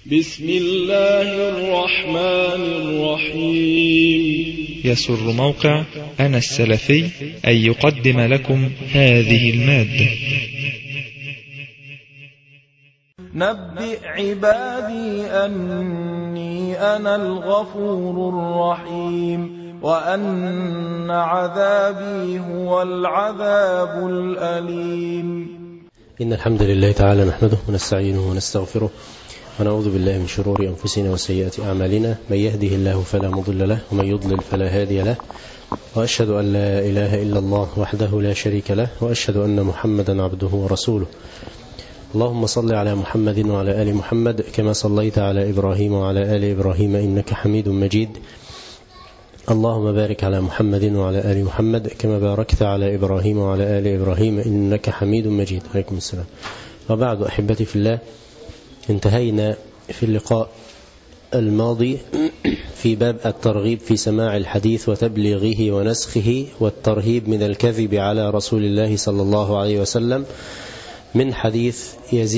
بسم الله الرحمن الرحيم. يسر موقع أنا السلفي أن يقدم لكم هذه المادة. نبئ عبادي أني أنا الغفور الرحيم وأن عذابي هو العذاب الأليم. إن الحمد لله تعالى نحمده ونستعينه ونستغفره ونعوذ بالله من شرور أنفسنا وسيئات أعمالنا، من يهده الله فلا مضل له ومن يضلل فلا هادي له، وأشهد أن لا إله إلا الله وحده لا شريك له، وأشهد أن محمدا عبده ورسوله. اللهم صل على محمد وعلى آل محمد كما صليت على إبراهيم وعلى آل إبراهيم إنك حميد مجيد. اللهم بارك على محمد وعلى آل محمد كما باركت على إبراهيم وعلى آل إبراهيم إنك حميد مجيد. عليكم السلام. وبعد، أحبتي في الله، انتهينا في اللقاء الماضي في باب الترغيب في سماع الحديث وتبليغه ونسخه والترهيب من الكذب على رسول الله صلى الله عليه وسلم، من حديث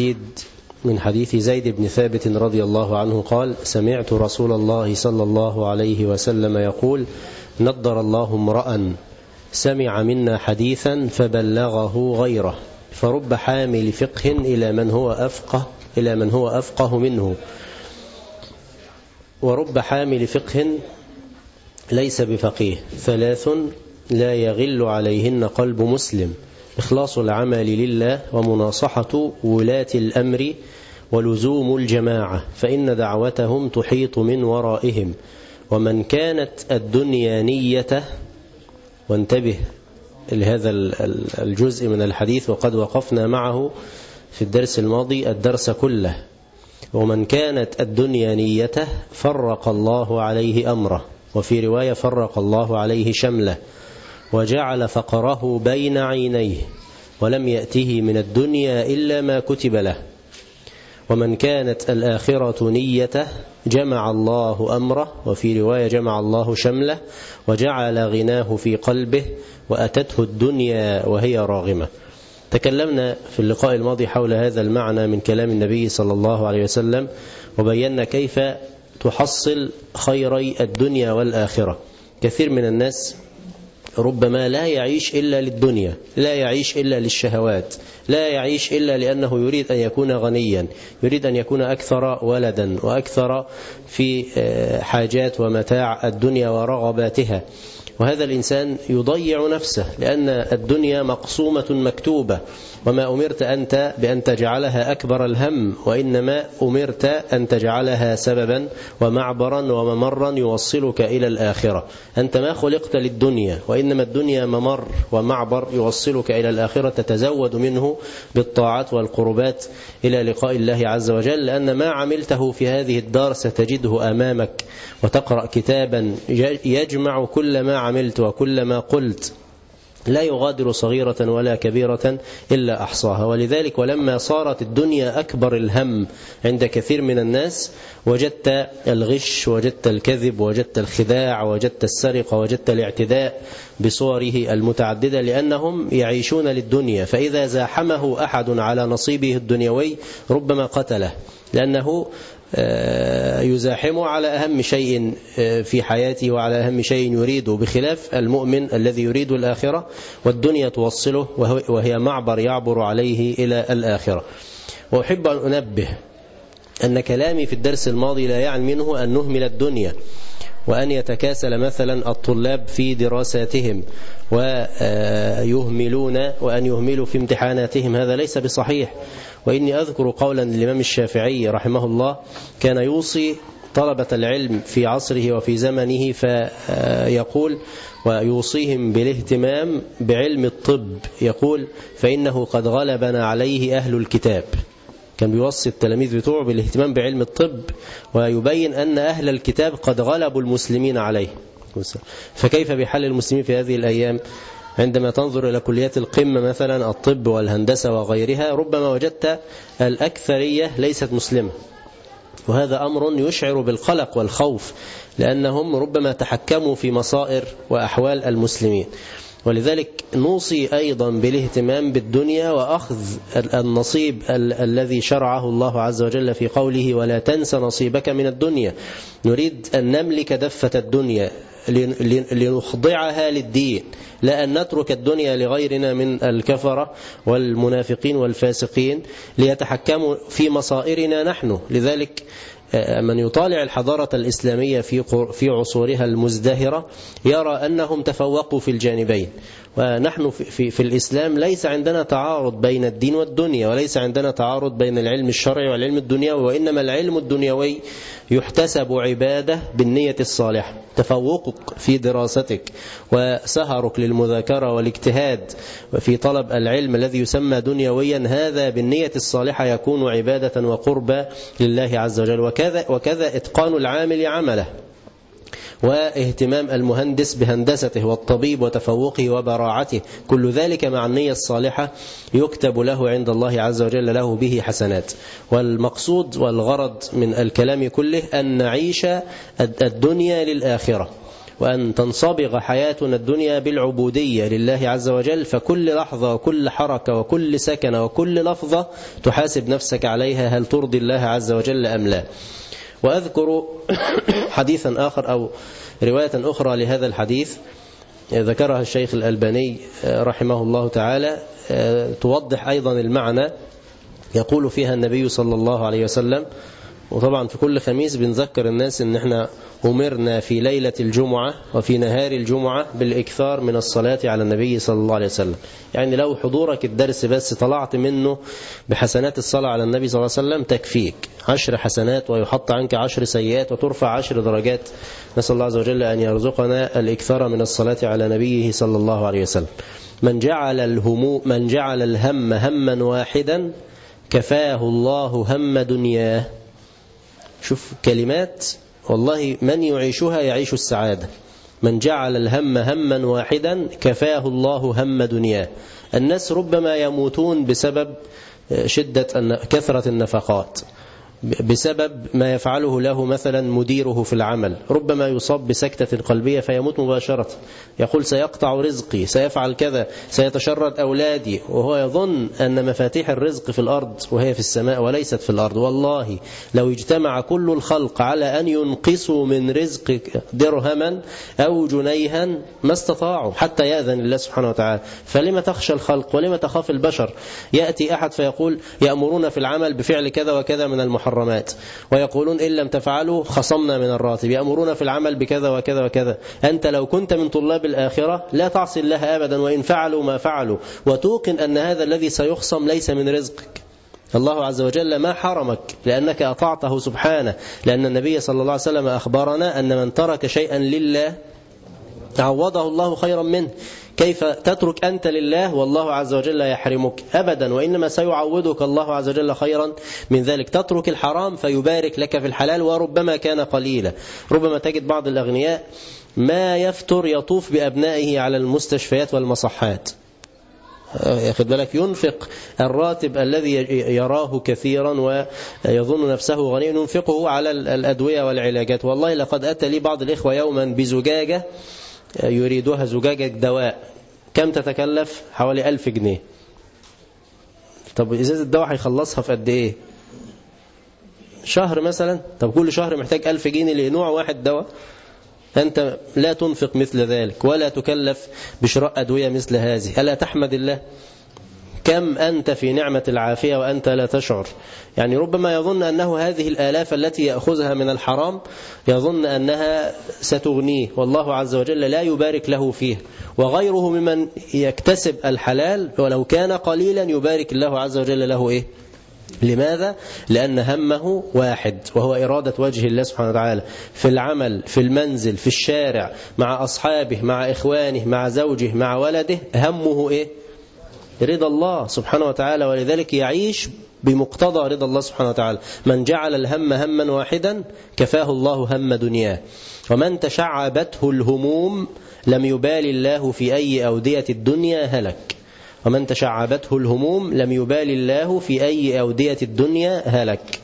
زيد بن ثابت رضي الله عنه قال: سمعت رسول الله صلى الله عليه وسلم يقول: نضر الله امرأ سمع منا حديثا فبلغه غيره، فرب حامل فقه إلى من هو أفقه منه، ورب حامل فقه ليس بفقيه. 3 لا يغل عليهن قلب مسلم: إخلاص العمل لله، ومناصحة ولاة الأمر، ولزوم الجماعة، فإن دعوتهم تحيط من ورائهم. ومن كانت الدنيا نيته، وانتبه لهذا الجزء من الحديث وقد وقفنا معه في الدرس الماضي الدرس كله. ومن كانت الدنيا نيته فرق الله عليه أمره، وفي رواية فرق الله عليه شمله، وجعل فقره بين عينيه، ولم يأته من الدنيا إلا ما كتب له. ومن كانت الآخرة نيته جمع الله أمره، وفي رواية جمع الله شمله، وجعل غناه في قلبه، وأتته الدنيا وهي راغمة. تكلمنا في اللقاء الماضي حول هذا المعنى من كلام النبي صلى الله عليه وسلم، وبينا كيف تحصل خيري الدنيا والآخرة. كثير من الناس ربما لا يعيش إلا للدنيا، لا يعيش إلا للشهوات، لا يعيش إلا لأنه يريد أن يكون غنيا، يريد أن يكون أكثر ولدا وأكثر في حاجات ومتاع الدنيا ورغباتها. وهذا الإنسان يضيع نفسه، لأن الدنيا مقسومة مكتوبة، وما أمرت أنت بأن تجعلها أكبر الهم، وإنما أمرت أن تجعلها سببا ومعبرا وممرا يوصلك إلى الآخرة. أنت ما خلقت للدنيا، وإنما الدنيا ممر ومعبر يوصلك إلى الآخرة، تتزود منه بالطاعات والقربات إلى لقاء الله عز وجل، لأن ما عملته في هذه الدار ستجده أمامك، وتقرأ كتابا يجمع كل ما عملت وكل ما قلت، لا يغادر صغيرة ولا كبيرة إلا أحصاها. ولذلك ولما صارت الدنيا أكبر الهم عند كثير من الناس، وجدت الغش، وجدت الكذب، وجدت الخداع، وجدت السرقة، وجدت الاعتداء بصوره المتعددة، لأنهم يعيشون للدنيا. فإذا زاحمه أحد على نصيبه الدنيوي ربما قتله، لأنه يزاحمه على أهم شيء في حياته وعلى أهم شيء يريده، بخلاف المؤمن الذي يريد الآخرة، والدنيا توصله وهي معبر يعبر عليه إلى الآخرة. وأحب أن أنبه أن كلامي في الدرس الماضي لا يعني منه أن نهمل الدنيا، وأن يتكاسل مثلا الطلاب في دراساتهم وأن يهملوا في امتحاناتهم، هذا ليس بصحيح. وإني أذكر قولا للإمام الشافعي رحمه الله، كان يوصي طلبة العلم في عصره وفي زمنه، فيقول ويوصيهم بالاهتمام بعلم الطب، يقول: فإنه قد غلبنا عليه أهل الكتاب. كان بيوصي التلاميذ بتوعه بالاهتمام بعلم الطب، ويبين أن أهل الكتاب قد غلبوا المسلمين عليه. فكيف بحال المسلمين في هذه الأيام؟ عندما تنظر إلى كليات القمة مثلا الطب والهندسة وغيرها، ربما وجدت الأكثرية ليست مسلمة، وهذا أمر يشعر بالقلق والخوف، لأنهم ربما تحكموا في مصائر وأحوال المسلمين. ولذلك نوصي أيضا بالاهتمام بالدنيا وأخذ النصيب الذي شرعه الله عز وجل في قوله ولا تنس نصيبك من الدنيا. نريد أن نملك دفة الدنيا لنخضعها للدين، لا أن نترك الدنيا لغيرنا من الكفرة والمنافقين والفاسقين ليتحكموا في مصائرنا نحن. لذلك من يطالع الحضارة الإسلامية في عصورها المزدهرة يرى أنهم تفوقوا في الجانبين، ونحن في الإسلام ليس عندنا تعارض بين الدين والدنيا، وليس عندنا تعارض بين العلم الشرعي والعلم الدنيوي، وإنما العلم الدنيوي يحتسب عبادة بالنية الصالحة. تفوقك في دراستك وسهرك للمذاكرة والاجتهاد في طلب العلم الذي يسمى دنيويا، هذا بالنية الصالحة يكون عبادة وقربة لله عز وجل. وكذا إتقان العامل عمله، واهتمام المهندس بهندسته، والطبيب وتفوقه وبراعته، كل ذلك مع النية الصالحة يكتب له عند الله عز وجل له به حسنات. والمقصود والغرض من الكلام كله أن نعيش الدنيا للآخرة، وأن تنصبغ حياتنا الدنيا بالعبودية لله عز وجل. فكل لحظة وكل حركة وكل سكنة وكل لفظة تحاسب نفسك عليها، هل ترضي الله عز وجل أم لا. وأذكر حديثا آخر أو رواية أخرى لهذا الحديث ذكرها الشيخ الألباني رحمه الله تعالى، توضح أيضا المعنى. يقول فيها النبي صلى الله عليه وسلم، وطبعا في كل خميس بنذكر الناس ان احنا أمرنا في ليلة الجمعة وفي نهار الجمعة بالإكثار من الصلاة على النبي صلى الله عليه وسلم. يعني لو حضورك الدرس بس طلعت منه بحسنات الصلاة على النبي صلى الله عليه وسلم تكفيك 10 حسنات، ويحط عنك 10 سيئات، وترفع 10 درجات. نسأل الله عز وجل أن يرزقنا الإكثار من الصلاة على نبيه صلى الله عليه وسلم. من جعل الهم هما واحدا كفاه الله هم دنياه. شوف كلمات والله من يعيشها يعيش السعادة. من جعل الهم هما واحدا كفاه الله هم دنياه. الناس ربما يموتون بسبب كثرة النفقات، بسبب ما يفعله له مثلا مديره في العمل، ربما يصاب بسكتة قلبية فيموت مباشرة، يقول سيقطع رزقي، سيفعل كذا، سيتشرد أولادي، وهو يظن أن مفاتيح الرزق في الأرض وهي في السماء وليست في الأرض. والله لو اجتمع كل الخلق على أن ينقصوا من رزق درهما أو جنيها ما استطاعوا حتى يأذن الله سبحانه وتعالى. فلما تخشى الخلق ولما تخاف البشر؟ يأتي أحد فيقول يأمرون في العمل بفعل كذا وكذا من المحرمات، ويقولون إن لم تفعلوا خصمنا من الراتب، يأمرون في العمل بكذا وكذا وكذا. أنت لو كنت من طلاب الآخرة لا تعصي الله أبدا وإن فعلوا ما فعلوا، وتوقن أن هذا الذي سيخصم ليس من رزقك. الله عز وجل ما حرمك لأنك أطعته سبحانه، لأن النبي صلى الله عليه وسلم أخبرنا أن من ترك شيئا لله عوضه الله خيرا منه. كيف تترك أنت لله والله عز وجل يحرمك؟ أبدا، وإنما سيعوضك الله عز وجل خيرا من ذلك. تترك الحرام فيبارك لك في الحلال، وربما كان قليلا. ربما تجد بعض الأغنياء ما يفتر يطوف بأبنائه على المستشفيات والمصحات، ياخد بالك، ينفق الراتب الذي يراه كثيرا ويظن نفسه غنيا ينفقه على الأدوية والعلاجات. والله لقد أتى لي بعض الإخوة يوما بزجاجة يريدها، زجاجة دواء، كم تتكلف؟ حوالي 1000 جنيه. طب إزازة الدواء هيخلصها في قد إيه؟ شهر مثلا. طب كل شهر محتاج 1000 جنيه لنوع واحد دواء. أنت لا تنفق مثل ذلك ولا تكلف بشراء أدوية مثل هذه. ألا تحمد الله؟ كم أنت في نعمة العافية وأنت لا تشعر. يعني ربما يظن أنه هذه الآلاف التي يأخذها من الحرام يظن أنها ستغنيه، والله عز وجل لا يبارك له فيه. وغيره ممن يكتسب الحلال ولو كان قليلا يبارك الله عز وجل له إيه؟ لماذا؟ لأن همه واحد، وهو إرادة وجه الله سبحانه وتعالى في العمل، في المنزل، في الشارع، مع أصحابه، مع إخوانه، مع زوجه، مع ولده. همه إيه؟ رضا الله سبحانه وتعالى. ولذلك يعيش بمقتضى رضا الله سبحانه وتعالى. من جعل الهم هما واحدا كفاه الله هم دنياه. ومن تشعبته الهموم لم يبال الله في أي أودية الدنيا هلك. ومن تشعبته الهموم لم يبال الله في أي أودية الدنيا هلك.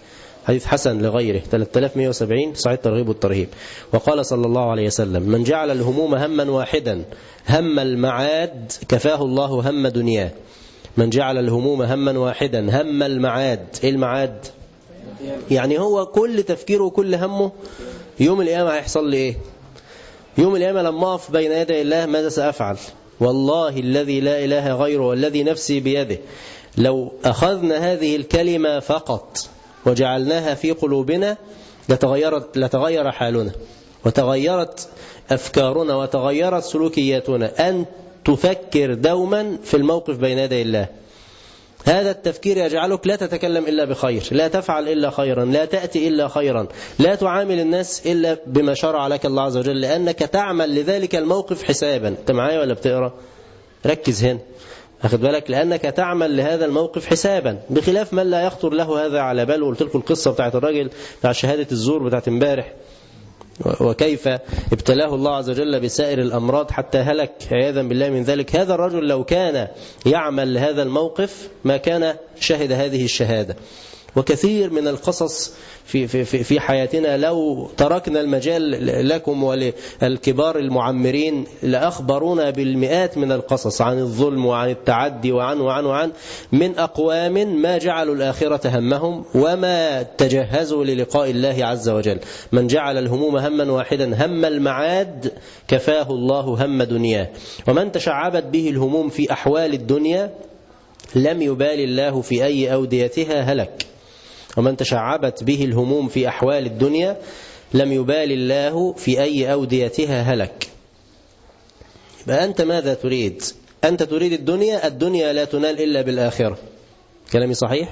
حديث حسن لغيره 3170 صحيح الترغيب والترهيب. وقال صلى الله عليه وسلم: من جعل الهموم هما واحدا هم المعاد كفاه الله هم دنياه. من جعل الهموم هما واحدا هم المعاد. ايه المعاد؟ يعني هو كل تفكيره وكل همه يوم القيامة هيحصل لي ايه؟ يوم القيامة لما اقف بين يدي الله ماذا سأفعل؟ والله الذي لا إله غيره والذي نفسي بيده لو أخذنا هذه الكلمة فقط وجعلناها في قلوبنا لتغير حالنا وتغيرت أفكارنا وتغيرت سلوكياتنا. أن تفكر دوما في الموقف بين يدي الله. هذا التفكير يجعلك لا تتكلم إلا بخير، لا تفعل إلا خيرا، لا تأتي إلا خيرا، لا تعامل الناس إلا بما شرع لك الله عز وجل، لأنك تعمل لذلك الموقف حسابا. أنت معايا ولا بتقرأ؟ ركز هنا، أخذ بالك، لأنك تعمل لهذا الموقف حسابا، بخلاف من لا يخطر له هذا على باله. قلت لكم القصة بتاعت الراجل بتاع شهادة الزور بتاعت امبارح، وكيف ابتلاه الله عز وجل بسائر الأمراض حتى هلك عياذا بالله من ذلك. هذا الرجل لو كان يعمل لهذا الموقف ما كان شهد هذه الشهادة. وكثير من القصص في حياتنا لو تركنا المجال لكم وللكبار المعمرين لأخبرونا بالمئات من القصص عن الظلم وعن التعدي وعن من أقوام ما جعلوا الآخرة همهم وما تجهزوا للقاء الله عز وجل. من جعل الهموم هما واحدا هم المعاد كفاه الله هم دنياه. ومن تشعبت به الهموم في أحوال الدنيا لم يبال الله في أي أوديتها هلك. ومن تشعبت به الهموم في أحوال الدنيا لم يبال الله في أي أوديتها هلك. يبقى أنت ماذا تريد؟ أنت تريد الدنيا لا تنال إلا بالآخرة. كلامي صحيح؟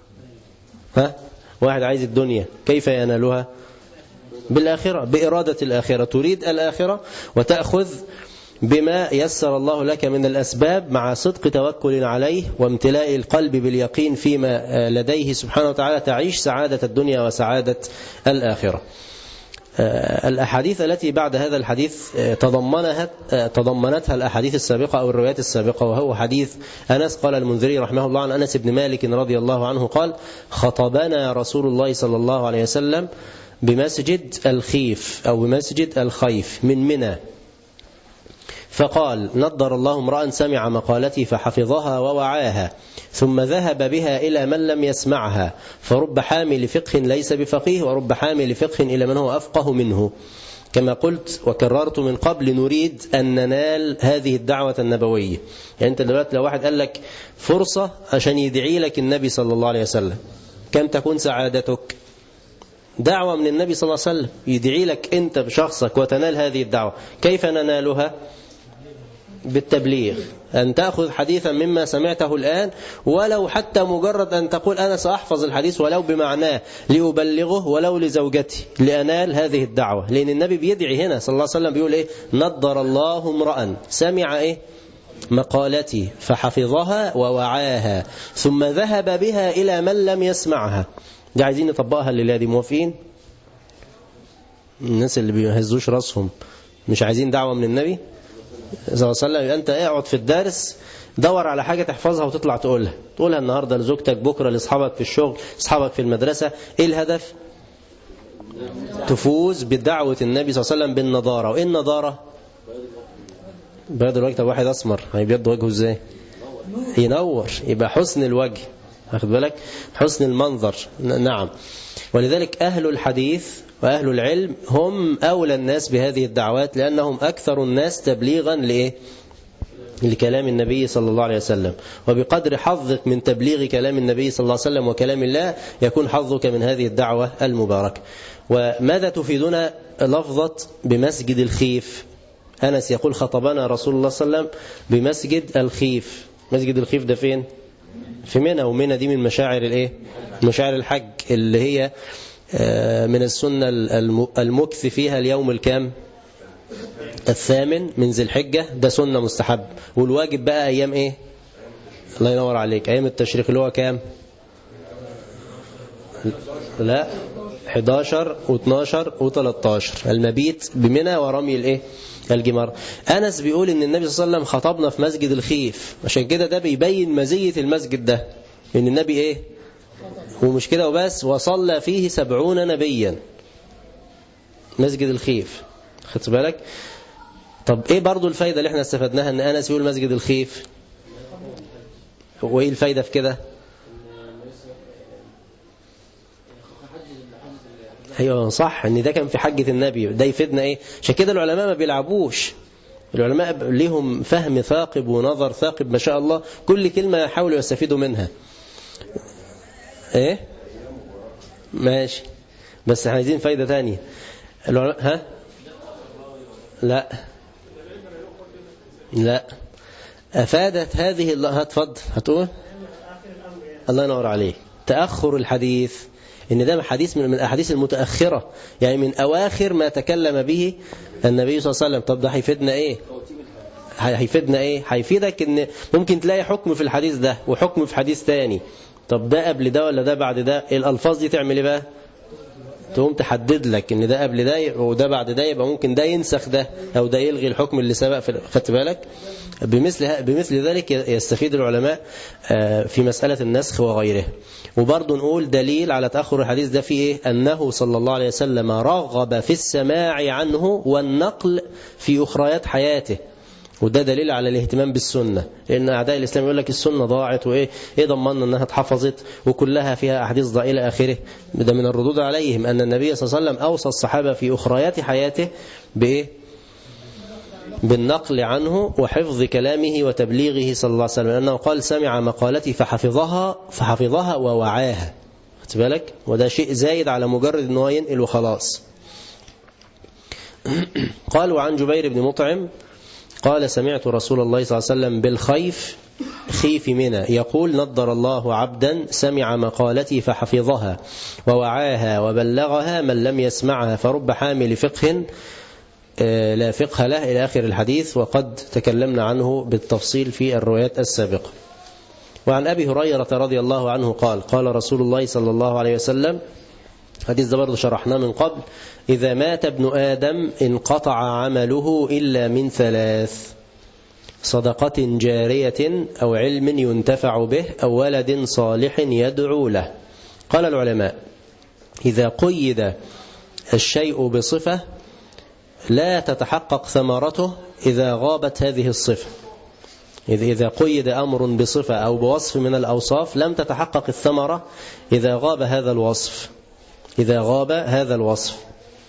واحد عايز الدنيا كيف ينالها؟ بالآخرة، بإرادة الآخرة. تريد الآخرة وتأخذ بما يسر الله لك من الأسباب مع صدق توكل عليه وامتلاء القلب باليقين فيما لديه سبحانه وتعالى، تعيش سعادة الدنيا وسعادة الآخرة. الأحاديث التي بعد هذا الحديث تضمنتها الأحاديث السابقة أو الروايات السابقة، وهو حديث أنس. قال المنذري رحمه الله عن أنس بن مالك رضي الله عنه قال: خطبنا رسول الله صلى الله عليه وسلم بمسجد الخيف أو بمسجد الخيف من منى، فقال: نضر الله امرأ سمع مقالتي فحفظها ووعاها ثم ذهب بها إلى من لم يسمعها، فرب حامل فقه ليس بفقيه ورب حامل فقه إلى من هو أفقه منه. كما قلت وكررت من قبل، نريد أن ننال هذه الدعوة النبوية. يعني أنت دلوقتي لو واحد قال لك فرصة عشان يدعي لك النبي صلى الله عليه وسلم، كم تكون سعادتك؟ دعوة من النبي صلى الله عليه وسلم يدعي لك أنت بشخصك وتنال هذه الدعوة. كيف ننالها؟ بالتبليغ، أن تأخذ حديثا مما سمعته الآن، ولو حتى مجرد أن تقول أنا سأحفظ الحديث ولو بمعناه لأبلغه ولو لزوجتي لأنال هذه الدعوة. لأن النبي بيدعي هنا صلى الله عليه وسلم بيقول إيه؟ نضر الله امرأ سمع إيه؟ مقالتي فحفظها ووعاها ثم ذهب بها إلى من لم يسمعها. دي عايزين نطبقها الليلة دي، موافقين؟ الناس اللي بيهزوش راسهم مش عايزين دعوة من النبي صلى الله عليه وسلم. أنت اقعد في الدرس دور على حاجة تحفظها وتطلع تقولها النهاردة لزوجتك، بكرة لأصحابك في الشغل، أصحابك في المدرسة. إيه الهدف؟ تفوز بدعوة النبي صلى الله عليه وسلم بالنضارة. وإيه النضارة؟ بيض الوجه. طب واحد أسمر هيبيض وجهه إزاي؟ ينور، يبقى حسن الوجه، أخذ بالك، حسن المنظر. نعم. ولذلك أهل الحديث وأهل العلم هم أولى الناس بهذه الدعوات، لأنهم أكثر الناس تبليغا لإيه؟ لكلام النبي صلى الله عليه وسلم. وبقدر حظك من تبليغ كلام النبي صلى الله عليه وسلم وكلام الله يكون حظك من هذه الدعوة المباركة. وماذا تفيدنا لفظة بمسجد الخيف؟ أنس يقول خطبنا رسول الله صلى الله عليه وسلم بمسجد الخيف. مسجد الخيف ده فين؟ في منى، ومنى دي من مشاعر الإيه؟ مشاعر الحج، اللي هي من السنة المكث فيها اليوم الكام؟ 8 من ذي الحجة، ده سنة مستحب. والواجب بقى أيام إيه؟ الله ينور عليك، أيام التشريق اللي هو كام؟ لا 11 و12 و13 المبيت بمنى ورمي الإيه؟ الجمار. أنس بيقول إن النبي صلى الله عليه وسلم خطبنا في مسجد الخيف، عشان كده ده بيبين مزية المسجد ده، إن النبي إيه؟ ومش كده وبس، وصلى فيه 70 نبيا. مسجد الخيف، خدت بالك؟ طب ايه برضو الفايدة اللي احنا استفدناها ان أنس يقول مسجد الخيف؟ وايه الفايدة في كده؟ ايوه صح، ان ده كان في حجة النبي. ده يفيدنا ايه؟ عشان كده العلماء ما بيلعبوش، العلماء ليهم فهم ثاقب ونظر ثاقب ما شاء الله، كل كلمة يحاولوا يستفيدوا منها. ايه ماشي، بس عايزين فايدة تانية. ها لا لا، أفادت هذه الله. هتفضل هتقول. الله ينور عليك. تأخر الحديث، إن ده حديث من الأحاديث المتأخرة، يعني من أواخر ما تكلم به النبي صلى الله عليه وسلم. طب ده هيفيدنا إيه؟ هيفيدنا إيه؟ هيفيدك إن ممكن تلاقي حكم في الحديث ده وحكم في حديث تاني. طب ده قبل ده ولا ده بعد ده؟ الألفاظ دي تعمل إيه بقى؟ تقوم تحدد لك ان ده قبل ده وده بعد ده، يبقى ممكن ده ينسخ ده او ده يلغي الحكم اللي سبق في. خدت بالك؟ بمثل ذلك يستفيد العلماء في مسألة النسخ وغيره. وبرضه نقول دليل على تأخر الحديث ده في ايه؟ انه صلى الله عليه وسلم رغب في السماع عنه والنقل في أخريات حياته، وده دليل على الاهتمام بالسنة، لأن أعداء الإسلام يقول لك السنة ضاعت وإيه ضمننا أنها اتحفظت وكلها فيها أحاديث ضائعة إلى آخره. ده من الردود عليهم أن النبي صلى الله عليه وسلم أوصى الصحابة في أخريات حياته بإيه؟ بالنقل عنه وحفظ كلامه وتبليغه صلى الله عليه وسلم، لأنه قال سمع مقالتي فحفظها ووعاها. خدت بالك؟ وده شيء زايد على مجرد أنه ينقل وخلاص. قال وعن جبير بن مطعم قال سمعت رسول الله صلى الله عليه وسلم بالخيف خيف منى يقول نضر الله عبدا سمع مقالتي فحفظها ووعاها وبلغها من لم يسمعها فرب حامل فقه لا فقه له إلى آخر الحديث، وقد تكلمنا عنه بالتفصيل في الروايات السابقة. وعن أبي هريرة رضي الله عنه قال قال رسول الله صلى الله عليه وسلم، حديث ده برضه شرحناه من قبل، إذا مات ابن آدم انقطع عمله إلا من 3: صدقة جارية أو علم ينتفع به أو ولد صالح يدعو له. قال العلماء إذا قيد الشيء بصفة لا تتحقق ثمرته إذا غابت هذه الصفة. إذا قيد أمر بصفة أو بوصف من الأوصاف لم تتحقق الثمرة إذا غاب هذا الوصف.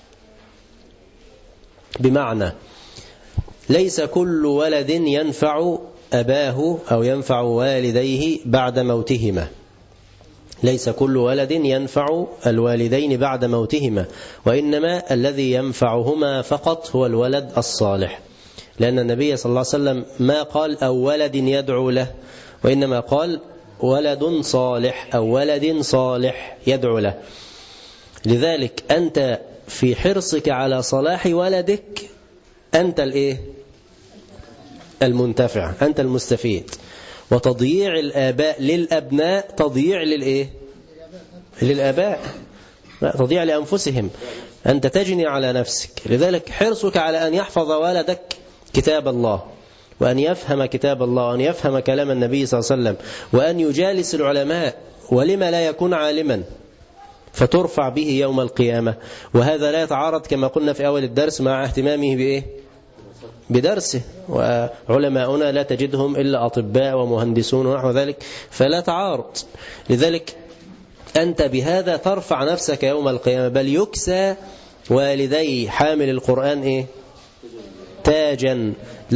بمعنى ليس كل ولد ينفع أباه أو ينفع والديه بعد موتهما، ليس كل ولد ينفع الوالدين بعد موتهما، وإنما الذي ينفعهما فقط هو الولد الصالح، لأن النبي صلى الله عليه وسلم ما قال أو ولد يدعو له، وإنما قال ولد صالح أو ولد صالح يدعو له. لذلك أنت في حرصك على صلاح ولدك أنت الإيه؟ المنتفع، أنت المستفيد. وتضييع الآباء للأبناء تضييع للإيه؟ للآباء، تضييع لأنفسهم، أنت تجني على نفسك. لذلك حرصك على أن يحفظ ولدك كتاب الله وأن يفهم كتاب الله وأن يفهم كلام النبي صلى الله عليه وسلم وأن يجالس العلماء، ولما لا يكون عالما فترفع به يوم القيامة. وهذا لا يتعارض كما قلنا في أول الدرس مع اهتمامه بإيه؟ بدرسه. وعلماؤنا لا تجدهم إلا أطباء ومهندسون ونحو ذلك، فلا تعارض. لذلك أنت بهذا ترفع نفسك يوم القيامة، بل يكسى والدي حامل القرآن إيه؟ تاجا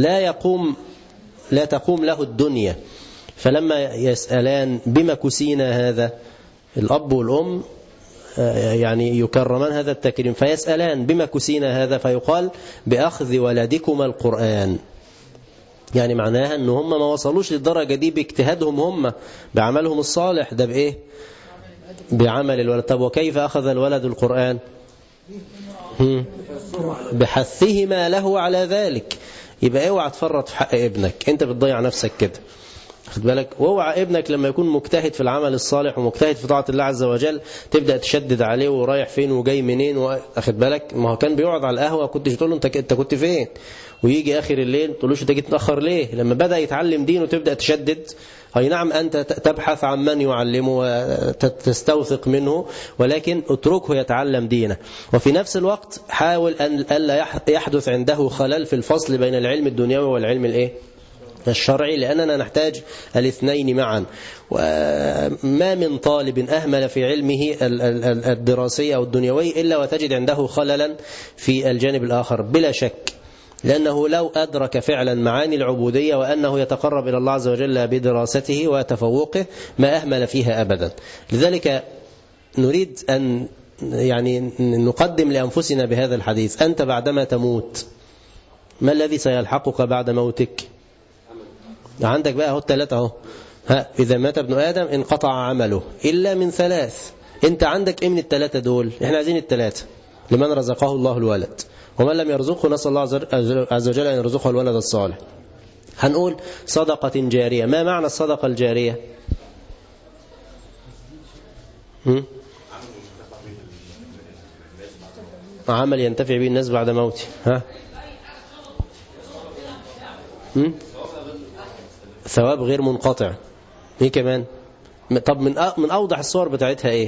لا تقوم له الدنيا. فلما يسألان بما كسينا هذا، الأب والأم يعني يكرمان هذا التكريم، فيسألان بما كسينا هذا، فيقال بأخذ ولدكما القرآن. يعني معناها أن هم ما وصلوش للدرجة دي باجتهادهم هم بعملهم الصالح، ده بإيه؟ بعمل الولد. طب وكيف أخذ الولد القرآن؟ بحثهما له على ذلك. يبقى اوعى تفرط في حق ابنك، انت بتضيع نفسك كده، خد بالك. واوعى ابنك لما يكون مجتهد في العمل الصالح ومجتهد في طاعة الله عز وجل تبدأ تشدد عليه ورايح فين وجاي منين واخد بالك. ما هو كان بيقعد على القهوة كنتش تقول له انت كنت فين، ويجي آخر الليل تقولوش انت جيت متأخر ليه. لما بدأ يتعلم دين وتبدأ تشدد أي نعم أنت تبحث عن من يعلمه وتستوثق منه، ولكن اتركه يتعلم دينه. وفي نفس الوقت حاول أن ألا يحدث عنده خلل في الفصل بين العلم الدنيوي والعلم الشرعي، لأننا نحتاج الاثنين معا. وما من طالب أهمل في علمه الدراسي أو الدنيوي إلا وتجد عنده خللا في الجانب الآخر بلا شك، لأنه لو أدرك فعلا معاني العبودية وأنه يتقرب إلى الله عز وجل بدراسته وتفوقه ما أهمل فيها أبدا. لذلك نريد أن نقدم لأنفسنا بهذا الحديث: أنت بعدما تموت ما الذي سيلحقك بعد موتك؟ عندك بقى الثلاثة اهو. إذا مات ابن آدم انقطع عمله إلا من ثلاث. أنت عندك إيه من الثلاثة دول؟ إحنا عايزين الثلاثة: لمن رزقه الله الولد، ومن لم يرزقه نسأل الله عز وجل أن يرزقه الولد الصالح. هنقول صدقة جارية. ما معنى الصدقة الجارية؟ عمل ينتفع به الناس بعد موته. ثواب غير منقطع. ايه كمان؟ طب من أوضح الصور بتاعتها ايه؟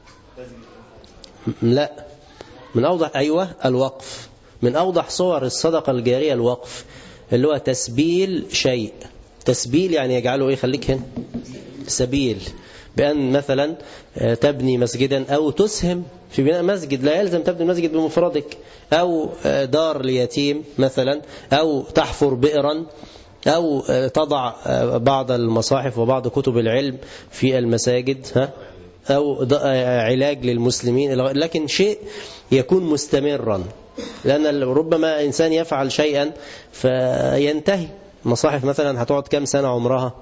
لا، من أوضح الوقف. من أوضح صور الصدقة الجارية الوقف، اللي هو تسبيل شيء. تسبيل يعني يجعله ايه؟ خليك هنا سبيل، بأن مثلا تبني مسجدا أو تسهم في بناء مسجد. لا يلزم تبني مسجد بمفردك، أو دار ليتيم مثلا، أو تحفر بئرا، أو تضع بعض المصاحف وبعض كتب العلم في المساجد، أو علاج للمسلمين. لكن شيء يكون مستمرا، لأن ربما إنسان يفعل شيئا فينتهي. مصاحف مثلا هتقعد كم سنة عمرها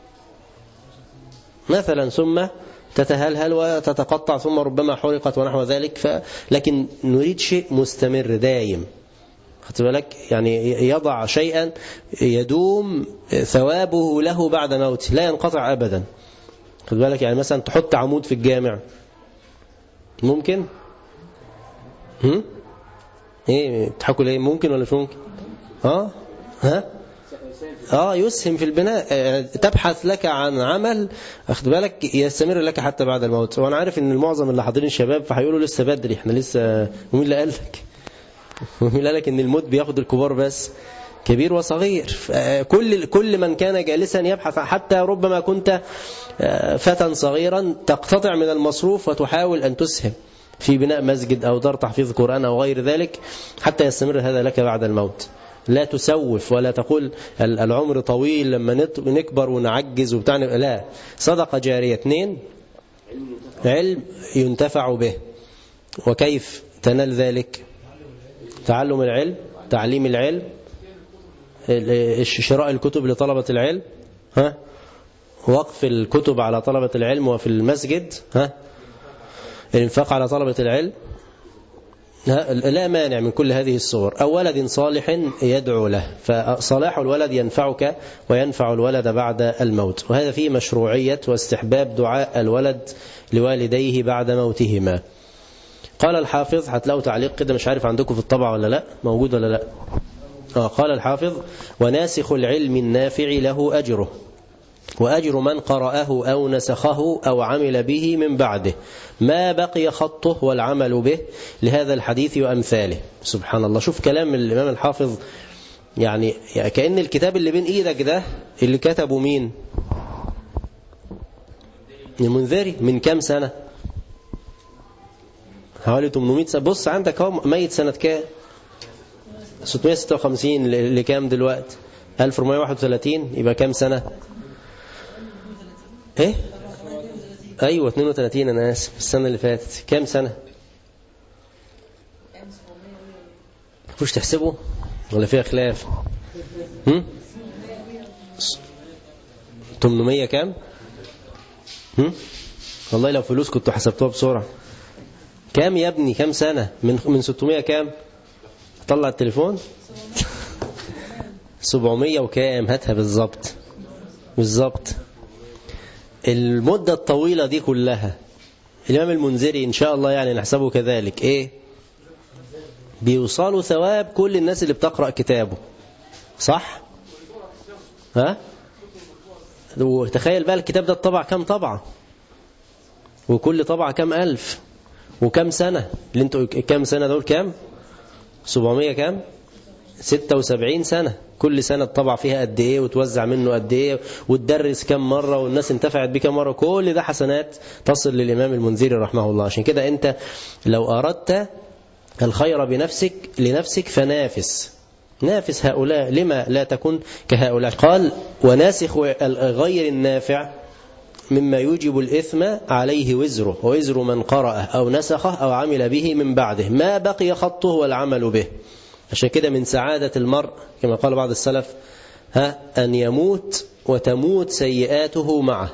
مثلا، ثم تتهلهل وتتقطع، ثم ربما حرقت ونحو ذلك. لكن نريد شيء مستمر دائم. خدت بالك؟ يضع شيئا يدوم ثوابه له بعد موته، لا ينقطع أبدا. خد بالك؟ مثلا تحط عمود في الجامع، ممكن؟ ايه تضحكوا ليه؟ ممكن ولا مش ممكن؟ يسهم في البناء. تبحث لك عن عمل، أخذ بالك، يستمر لك حتى بعد الموت. وانا عارف ان المعظم اللي حاضرين شباب، فهيقولوا لسه بدري، احنا لسه. ومين اللي قال لك؟ ومين قال لك ان الموت بياخد الكبار بس؟ كبير وصغير. كل من كان جالسا يبحث، حتى ربما كنت فتى صغيرا تقتطع من المصروف وتحاول أن تسهم في بناء مسجد أو دار تحفيظ قرآن أو غير ذلك، حتى يستمر هذا لك بعد الموت. لا تسوف ولا تقول العمر طويل لما نكبر ونعجز وبتاعنا. لا، صدقة جارية. 2 علم ينتفع به. وكيف تنال ذلك؟ تعلم العلم، تعليم العلم، شراء الكتب لطلبة العلم، وقف الكتب على طلبة العلم وفي المسجد، الانفاق على طلبة العلم. لا مانع من كل هذه الصور. أو ولد صالح يدعو له، فصلاح الولد ينفعك وينفع الولد بعد الموت. وهذا فيه مشروعية واستحباب دعاء الولد لوالديه بعد موتهما. قال الحافظ، هتلاقوا تعليق كده مش عارف عندكم في الطبع ولا لا، موجود ولا لا؟ قال الحافظ: وناسخ العلم النافع له أجره، وأجر من قرأه أو نسخه أو عمل به من بعده، ما بقي خطه والعمل به، لهذا الحديث وأمثاله. سبحان الله. شوف كلام الإمام الحافظ، يعني كأن الكتاب اللي بين إيدك ده اللي كتبه مين؟ المنذري. من كام سنة؟ حوالي 800 سنة. بص عندك هو ميت سنة كام؟ 656 لكام دلوقتي؟ 1431. يبقى كام سنة؟ ايه؟ ايوه 32. انا اسف، السنة اللي فاتت كام سنة؟ مش تحسبوا ولا فيها خلاف؟ 800 كام؟ والله لو فلوس كنت حسبتوها بسرعة. كام يا ابني؟ كام سنة من 600 كام؟ طلع التليفون. 700 وكام؟ هاتها بالضبط. المدة الطويلة دي كلها الإمام المنذري إن شاء الله يعني نحسبه كذلك، إيه؟ بيوصلوا ثواب كل الناس اللي بتقرأ كتابه، صح؟ وتخيل بقى الكتاب ده الطبع كم طبعة، وكل طبعة كم ألف، وكم سنة اللي انتوا كم سنة دول كم 700 كم 76 سنة. كل سنة الطبع فيها قد ايه وتوزع منه قد ايه وتدرس كم مرة والناس انتفعت بيه كم مرة. كل ده حسنات تصل للإمام المنذري رحمه الله. عشان كده انت لو أردت الخير لنفسك فنافس هؤلاء، لما لا تكون كهؤلاء؟ قال وناسخ الغير النافع مما يوجب الإثم عليه وزره ووزر من قرأه أو نسخه أو عمل به من بعده ما بقي خطه والعمل به. عشان كده من سعادة المرء كما قال بعض السلف أن يموت وتموت سيئاته معه.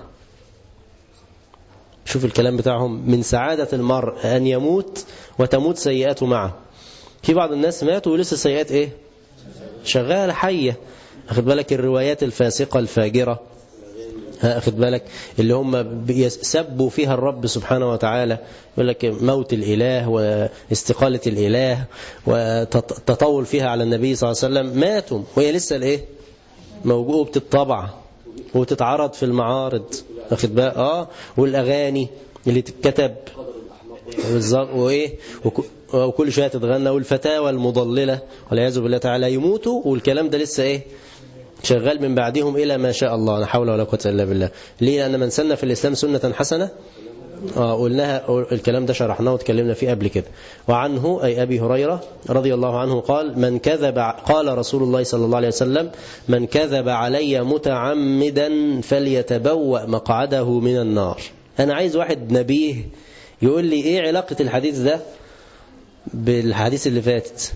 شوف الكلام بتاعهم، من سعادة المرء أن يموت وتموت سيئاته معه. في بعض الناس ماتوا ولسه السيئات ايه شغالة حية. أخذ بالك الروايات الفاسقة الفاجرة، أخذ بالك اللي هم يسبوا فيها الرب سبحانه وتعالى، يقول لك موت الإله واستقالة الإله وتطول فيها على النبي صلى الله عليه وسلم، ماتوا وهي لسه الايه موجودة بتطبع وتتعرض في المعارض. أخذ بالك والأغاني اللي تتكتب وايه وكل شويه تتغنى، والفتاوى المضلله والعياذ بالله تعالى، يموتوا والكلام ده لسه ايه شغال من بعدهم الى ما شاء الله. لا حول ولا قوه الا بالله. ليه؟ لان من سن في الاسلام سنه حسنه قلناها، الكلام ده شرحناه وتكلمنا فيه قبل كده. وعنه أي أبي هريرة رضي الله عنه قال قال رسول الله صلى الله عليه وسلم من كذب علي متعمدا فليتبوأ مقعده من النار. أنا عايز واحد نبيه يقول لي إيه علاقة الحديث ده بالحديث اللي فاتت؟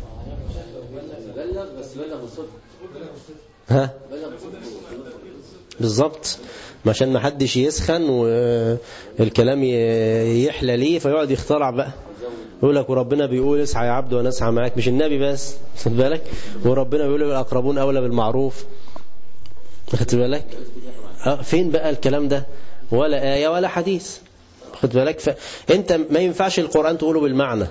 بالظبط، عشان ما حدش يسخن والكلام يحلى ليه فيقعد يخترع بقى، يقول لك وربنا بيقول اسعى يا عبد وانا اسعى معاك. مش النبي بس، خد بالك، وربنا بيقول الاقربون اولى بالمعروف، خد بالك. فين بقى الكلام ده؟ ولا آية ولا حديث، خد بالك. فانت ما ينفعش القرآن تقوله بالمعنى،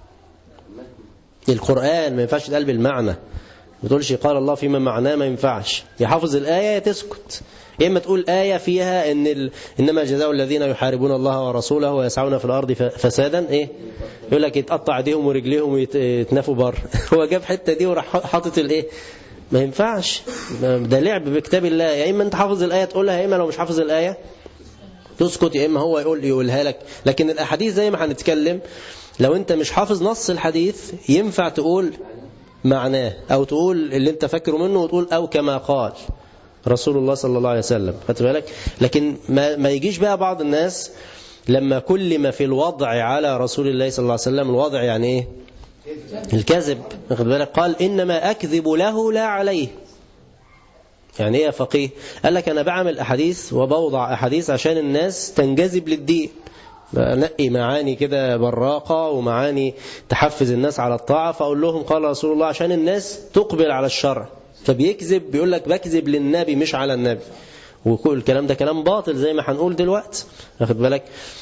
القرآن ما ينفعش تقال بالمعنى. ما تقولش قال الله فيما معناه، ما ينفعش. يحفظ الآية تسكت، يا إما تقول آية فيها إنما جزاء الذين يحاربون الله ورسوله ويسعون في الأرض فسادا إيه، يقول لك يتقطع ايديهم ورجليهم ويتنفوا بر. هو جاب حتة دي وراح حاطط الإيه، ما ينفعش، ده لعب بكتاب الله. يا إما أنت حافظ الآية تقولها، يا إما لو مش حافظ الآية تسكت، يا إما هو يقولها لك. لكن الأحاديث زي ما هنتكلم، لو أنت مش حافظ نص الحديث ينفع تقول معناه، أو تقول اللي أنت فاكره منه وتقول أو كما قال رسول الله صلى الله عليه وسلم، خدت بالك. لكن ما يجيش بقى بعض الناس لما كل ما في الوضع على رسول الله صلى الله عليه وسلم، الوضع يعني ايه؟ الكذب، خدت بالك. قال إنما أكذب له لا عليه. يعني ايه يا فقيه؟ قال لك أنا بعمل أحاديث وبوضع أحاديث عشان الناس تنجذب للدين، نقي معاني كده براقة ومعاني تحفز الناس على الطاعة، فأقول لهم قال رسول الله عشان الناس تقبل على الشرع. فبيكذب، بيقول لك بكذب للنبي مش على النبي، وكل الكلام ده كلام باطل زي ما هنقول دلوقتي، واخد بالك.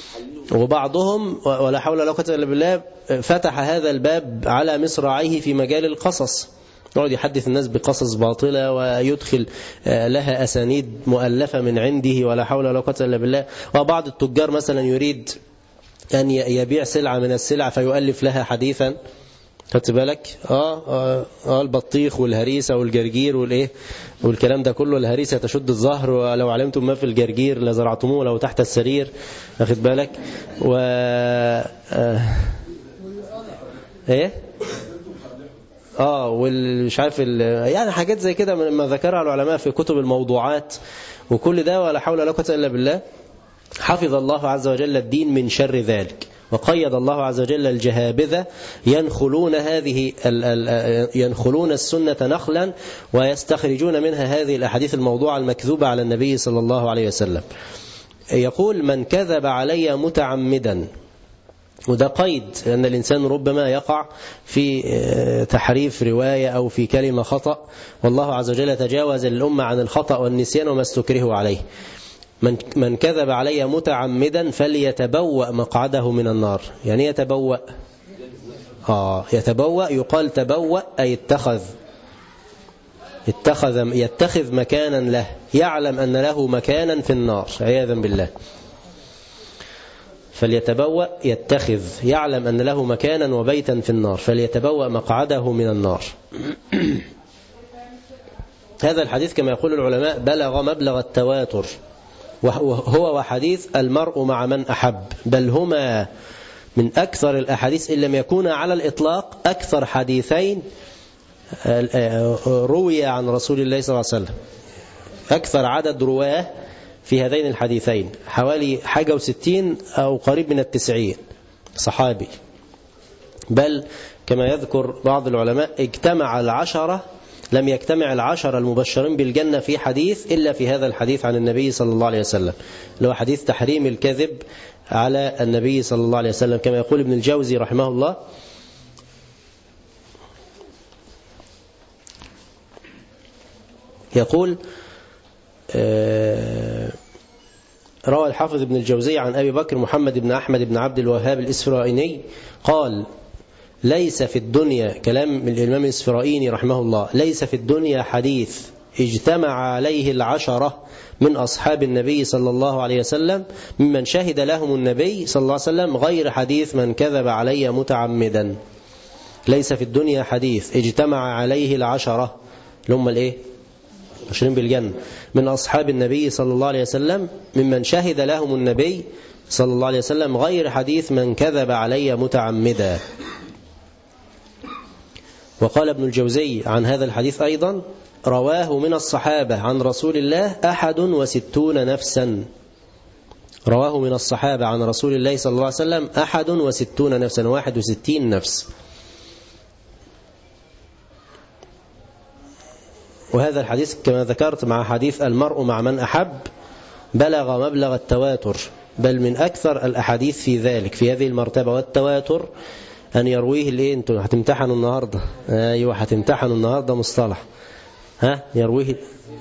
وبعضهم ولا حول ولا قوة إلا بالله فتح هذا الباب على مصراعيه في مجال القصص، يقعد يحدث الناس بقصص باطلة ويدخل لها أسانيد مؤلفة من عنده، ولا حول ولا قوة إلا بالله. وبعض التجار مثلا يريد أن يبيع سلعة من السلع فيؤلف لها حديثا، خدت بالك. البطيخ والهريسة والجرجير والايه والكلام ده كله. الهريسة تشد الظهر، ولو علمتم ما في الجرجير لزرعتموه لو تحت السرير، خدت بالك. ايه والمش عارف يعني حاجات زي كده مما ذكرها العلماء في كتب الموضوعات وكل ده، ولا حول ولا قوة إلا بالله. حفظ الله عز وجل الدين من شر ذلك، وقيد الله عز وجل الجهابذة ينخلون السنة نخلا ويستخرجون منها هذه الأحاديث الموضوعة المكذوبة على النبي صلى الله عليه وسلم. يقول من كذب علي متعمدا، وده قيد، لأن الإنسان ربما يقع في تحريف رواية أو في كلمة خطأ، والله عز وجل تجاوز للأمة عن الخطأ والنسيان وما استكرهوا عليه. من كذب علي متعمدا فليتبوأ مقعده من النار. يعني يتبوأ، يتبوأ، يقال تبوأ أي اتخذ، يتخذ مكانا له، يعلم أن له مكانا في النار عياذا بالله. فليتبوأ، يتخذ، يعلم أن له مكانا وبيتا في النار، فليتبوأ مقعده من النار. هذا الحديث كما يقول العلماء بلغ مبلغ التواتر، وهو وحديث المرء مع من أحب، بل هما من أكثر الأحاديث إن لم يكونا على الإطلاق أكثر حديثين روي عن رسول الله صلى الله عليه وسلم. أكثر عدد رواه في هذين الحديثين حوالي 61 أو قريب من 90 صحابي، بل كما يذكر بعض العلماء اجتمع العشرة، لم يجتمع العشرة المبشرين بالجنة في حديث إلا في هذا الحديث عن النبي صلى الله عليه وسلم، اللي هو حديث تحريم الكذب على النبي صلى الله عليه وسلم. كما يقول ابن الجوزي رحمه الله: يقول روى الحافظ ابن الجوزي عن أبي بكر محمد بن أحمد بن عبد الوهاب الإسفرائيني قال: ليس في الدنيا، كلام من الإمام الإسفرائيني رحمه الله، ليس في الدنيا حديث اجتمع عليه العشرة من أصحاب النبي صلى الله عليه وسلم ممن شهد لهم النبي صلى الله عليه وسلم غير حديث من كذب علي متعمدا. ليس في الدنيا حديث اجتمع عليه العشرة، اللي هم الايه؟ 20 بالجنة، من أصحاب النبي صلى الله عليه وسلم ممن شهد لهم النبي صلى الله عليه وسلم غير حديث من كذب علي متعمدا. وقال ابن الجوزي عن هذا الحديث أيضا: رواه من الصحابة عن رسول الله 61 نفسا. رواه من الصحابة عن رسول الله صلى الله عليه وسلم 61 نفسا، 61 نفس. وهذا الحديث كما ذكرت مع حديث المرء مع من أحب بلغ مبلغ التواتر، بل من أكثر الأحاديث في ذلك، في هذه المرتبة والتواتر، أن يرويه الايه؟ انتوا هتمتحنوا النهاردة، أيوة هتمتحنوا النهاردة مصطلح، يرويه،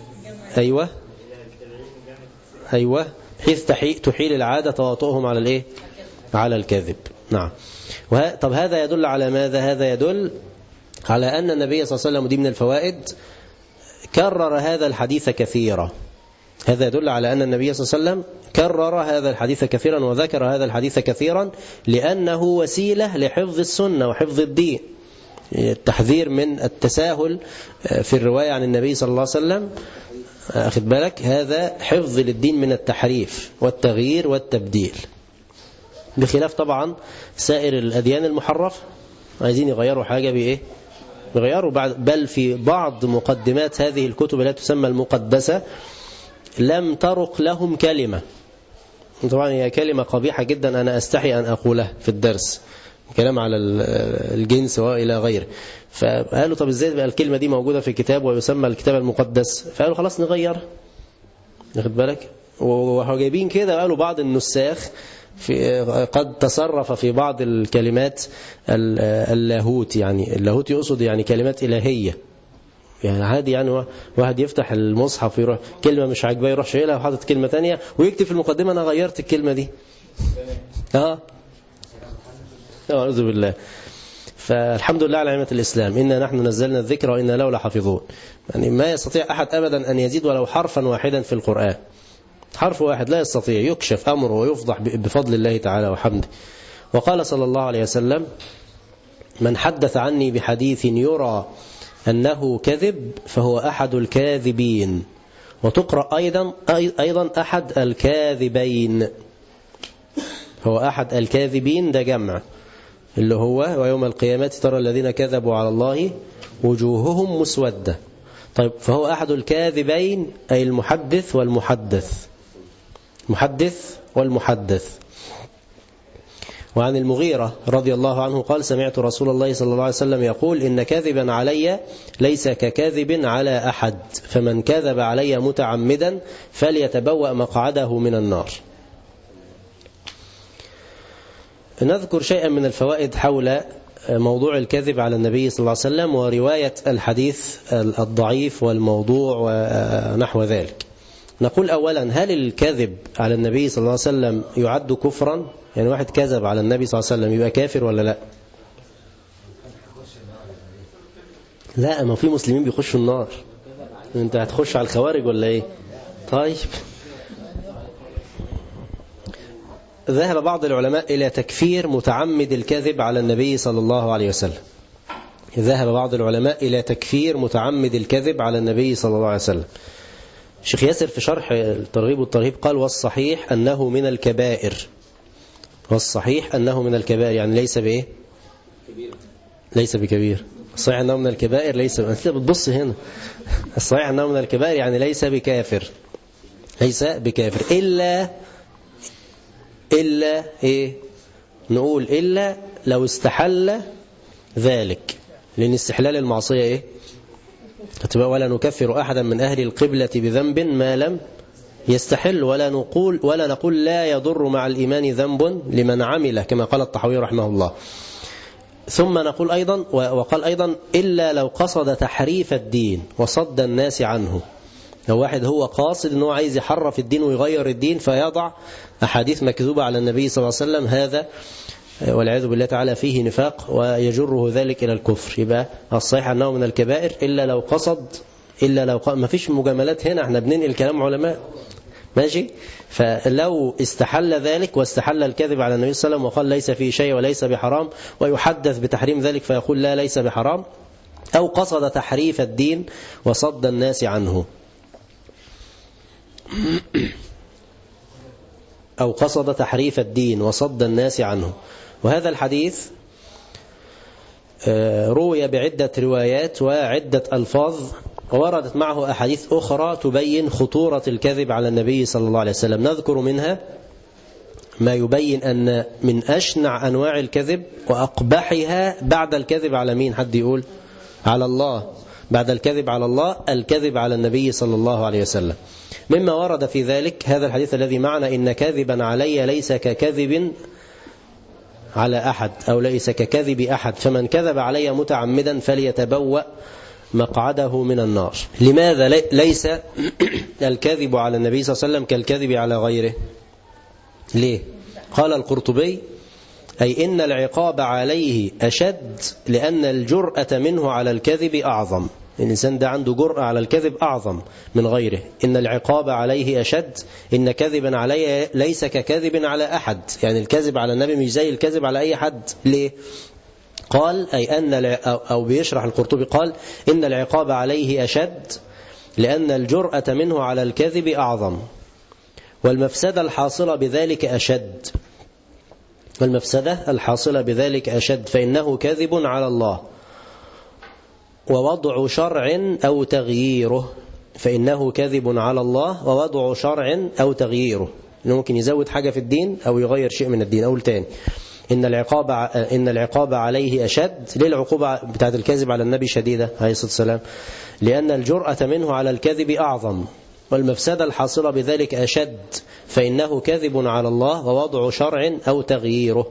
أيوة بحيث تحيل العادة تواطؤهم على الايه؟ على الكذب. نعم. طب هذا يدل على ماذا؟ هذا يدل على أن النبي صلى الله عليه وسلم، ودي من الفوائد، كرر هذا الحديث كثيرا. هذا يدل على أن النبي صلى الله عليه وسلم كرر هذا الحديث كثيرا وذكر هذا الحديث كثيرا، لأنه وسيلة لحفظ السنة وحفظ الدين. التحذير من التساهل في الرواية عن النبي صلى الله عليه وسلم، أخذ بالك، هذا حفظ للدين من التحريف والتغيير والتبديل، بخلاف طبعا سائر الأديان المحرفة، عايزين يغيروا حاجة بإيه؟ يغيروا بل في بعض مقدمات هذه الكتب التي تسمى المقدسة لم ترق لهم كلمة. طبعا هي كلمة قبيحة جدا، أنا أستحي أن أقولها في الدرس، كلام على الجنس وإلى غيره. فقالوا طب إزاي بقى الكلمة دي موجودة في الكتاب ويسمى الكتاب المقدس؟ فقالوا خلاص نغير، ناخد بالك. وجايبين كده، قالوا بعض النساخ قد تصرف في بعض الكلمات اللاهوت، يعني اللاهوت يقصد يعني كلمات إلهية، يعني عادي، يعني واحد يفتح المصحف يروح كلمة مش عاجباه يروح شايلها وحاطط كلمة تانية ويكتب في المقدمة أنا غيرت الكلمة دي. أعوذ بالله. فالحمد لله على نعمة الإسلام، إنا نحن نزلنا الذكر وإنا له لحافظون. يعني ما يستطيع أحد أبدا أن يزيد ولو حرفا واحدا في القرآن، حرف واحد لا يستطيع، يكشف أمره ويفضح بفضل الله تعالى وحمده. وقال صلى الله عليه وسلم: من حدث عني بحديث يرى أنه كذب فهو أحد الكاذبين. وتقرأ أيضا أحد الكاذبين، هو أحد الكاذبين، ده جمع، اللي هو ويوم القيامة ترى الذين كذبوا على الله وجوههم مسودة. طيب، فهو أحد الكاذبين أي المحدث والمحدث، محدث والمحدث. وعن المغيرة رضي الله عنه قال: سمعت رسول الله صلى الله عليه وسلم يقول: إن كاذبا علي ليس ككاذب على أحد، فمن كذب علي متعمدا فليتبوأ مقعده من النار. نذكر شيئا من الفوائد حول موضوع الكذب على النبي صلى الله عليه وسلم ورواية الحديث الضعيف والموضوع ونحو ذلك. نقول أولا: هل الكذب على النبي صلى الله عليه وسلم يعد كفرا؟ يعني واحد كذب على النبي صلى الله عليه وسلم يبقى كافر ولا لا؟ لا، ما في مسلمين بيخشوا النار. انت هتخش على الخوارج ولا ايه؟ طيب. ذهب بعض العلماء إلى تكفير متعمد الكذب على النبي صلى الله عليه وسلم. ذهب بعض العلماء إلى تكفير متعمد الكذب على النبي صلى الله عليه وسلم. الشيخ ياسر في شرح الترغيب والترهيب قال والصحيح أنه من الكبائر. والصحيح أنه من الكبائر يعني ليس بإيه؟ ليس بكبير. الصحيح أنه من الكبائر ليس أنت بتبص هنا. الصحيح أنه من الكبائر يعني ليس بكافر. ليس بكافر إلا إيه؟ نقول إلا لو استحل ذلك، لأن استحلال المعصية إيه؟ ولا نكفر أحدا من أهل القبلة بذنب ما لم يستحل، ولا نقول لا يضر مع الإيمان ذنب لمن عمله كما قال الطحاوي رحمه الله. ثم نقول أيضا وقال أيضا إلا لو قصد تحريف الدين وصد الناس عنه. لو واحد هو قاصد أنه عايز يحرف الدين ويغير الدين فيضع أحاديث مكذوبة على النبي صلى الله عليه وسلم، هذا والعياذ بالله تعالى فيه نفاق ويجره ذلك إلى الكفر. يبقى الصحيح أنه من الكبائر إلا لو قصد، ما فيش مجاملات هنا، احنا بننقل كلام علماء ماشي. فلو استحل ذلك واستحل الكذب على النبي صلى الله عليه وسلم وقال ليس فيه شيء وليس بحرام ويحدث بتحريم ذلك فيقول لا ليس بحرام، أو قصد تحريف الدين وصد الناس عنه، أو قصد تحريف الدين وصد الناس عنه. وهذا الحديث روي بعدة روايات وعدة ألفاظ، ووردت معه أحاديث أخرى تبين خطورة الكذب على النبي صلى الله عليه وسلم. نذكر منها ما يبين أن من أشنع أنواع الكذب وأقبحها بعد الكذب على مين؟ حد يقول؟ على الله. بعد الكذب على الله الكذب على النبي صلى الله عليه وسلم. مما ورد في ذلك هذا الحديث الذي معنا: إن كذبا علي ليس ككذب على أحد، أو ليس ككذب أحد، فمن كذب علي متعمدا فليتبوأ مقعده من النار. لماذا ليس الكذب على النبي صلى الله عليه وسلم كالكذب على غيره؟ ليه؟ قال القرطبي: أي إن العقاب عليه أشد لأن الجرأة منه على الكذب أعظم. الإنسان ده عنده جرأة على الكذب أعظم من غيره. إن العقاب عليه أشد، إن كذبا عليه ليس ككذب على أحد، يعني الكذب على النبي مش زي الكذب على أي حد. ليه؟ قال أي أن أو بيشرح القرطبي قال إن العقاب عليه أشد لأن الجرأة منه على الكذب أعظم، والمفسدة الحاصلة بذلك أشد. والمفسدة الحاصلة بذلك أشد، فإنه كذب على الله ووضع شرع أو تغييره. فإنه كذب على الله ووضع شرع أو تغييره، إنه ممكن يزود حاجة في الدين أو يغير شيء من الدين. أقول تاني: إن العقاب عليه أشد. ليه العقوبة بتاعت الكذب على النبي شديدة عليه الصلاة والسلام؟ لأن الجرأة منه على الكذب أعظم، والمفسدة الحاصلة بذلك أشد، فإنه كذب على الله ووضع شرع أو تغييره.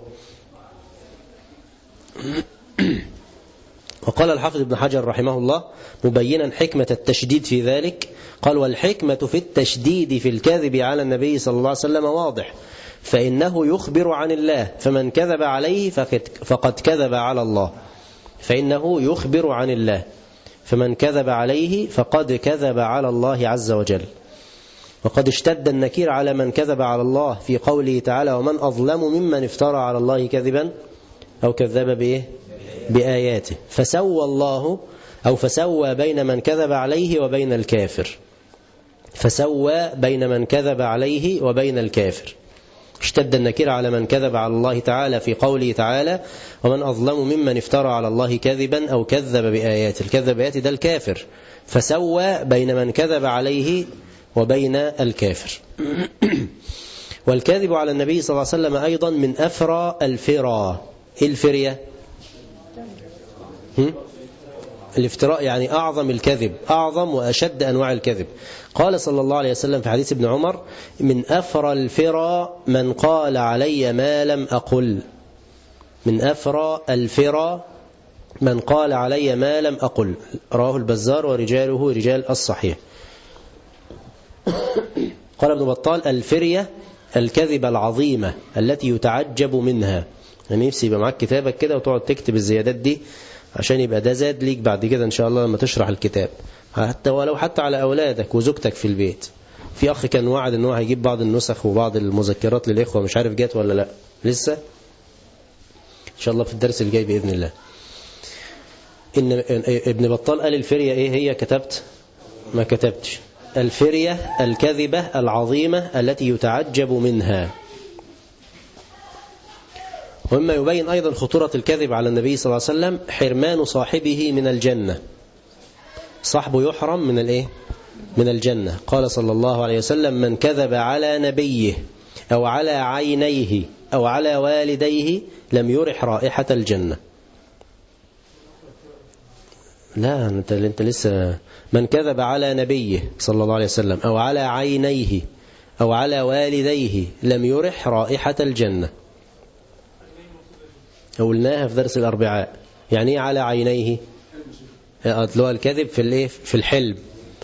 وقال الحافظ ابن حجر رحمه الله مبينا حكمة التشديد في ذلك، قال: والحكمة في التشديد في الكذب على النبي صلى الله عليه وسلم واضح، فإنه يخبر عن الله، فمن كذب عليه فقد كذب على الله. فإنه يخبر عن الله، فمن كذب عليه فقد كذب على الله عز وجل. وقد اشتد النكير على من كذب على الله في قوله تعالى: ومن أظلم ممن افترى على الله كذبا أو كذب بإيه؟ بآياته. فسوى الله أو فسوى بين من كذب عليه وبين الكافر. فسوى بين من كذب عليه وبين الكافر. اشتد النكير على من كذب على الله تعالى في قوله تعالى: ومن أظلم ممن افترى على الله كذبا أو كذب بآياته. الكذب بآياته ده الكافر. فسوى بين من كذب عليه وبين الكافر. والكذب على النبي صلى الله عليه وسلم أيضا من أفرى الفرى. الفرية الافتراء يعني أعظم الكذب، أعظم وأشد أنواع الكذب. قال صلى الله عليه وسلم في حديث ابن عمر: من أفرى الفرى من قال علي ما لم أقل. من أفرى الفرى من قال علي ما لم أقل. رواه البزار ورجاله رجال الصحيح. قال ابن بطال: الفرية الكذبة العظيمة التي يتعجب منها. يعني نفسي يبقى معاك كتابك كده وتقعد تكتب الزيادات دي عشان يبقى ده زاد ليك بعد كده إن شاء الله لما تشرح الكتاب، حتى ولو حتى على أولادك وزوجتك في البيت. في أخ كان وعد إنه هيجيب بعض النسخ وبعض المذكرات للإخوة، مش عارف جات ولا لا لسه، إن شاء الله في الدرس الجاي بإذن الله. إن ابن بطال قال الفرية إيه هي؟ كتبت؟ ما كتبتش. الفرية الكذبة العظيمة التي يتعجب منها. ومما يبين أيضا خطورة الكذب على النبي صلى الله عليه وسلم حرمان صاحبه من الجنة. صاحبه يحرم من الإيه؟ من الجنة. قال صلى الله عليه وسلم: من كذب على نبيه أو على عينيه أو على والديه لم يرح رائحة الجنة. لا أنت لسه. من كذب على نبيه صلى الله عليه وسلم أو على عينيه أو على والديه لم يرح رائحة الجنة. قلناها في درس الأربعاء. يعني على عينيه اللي هو الكذب في الحلم،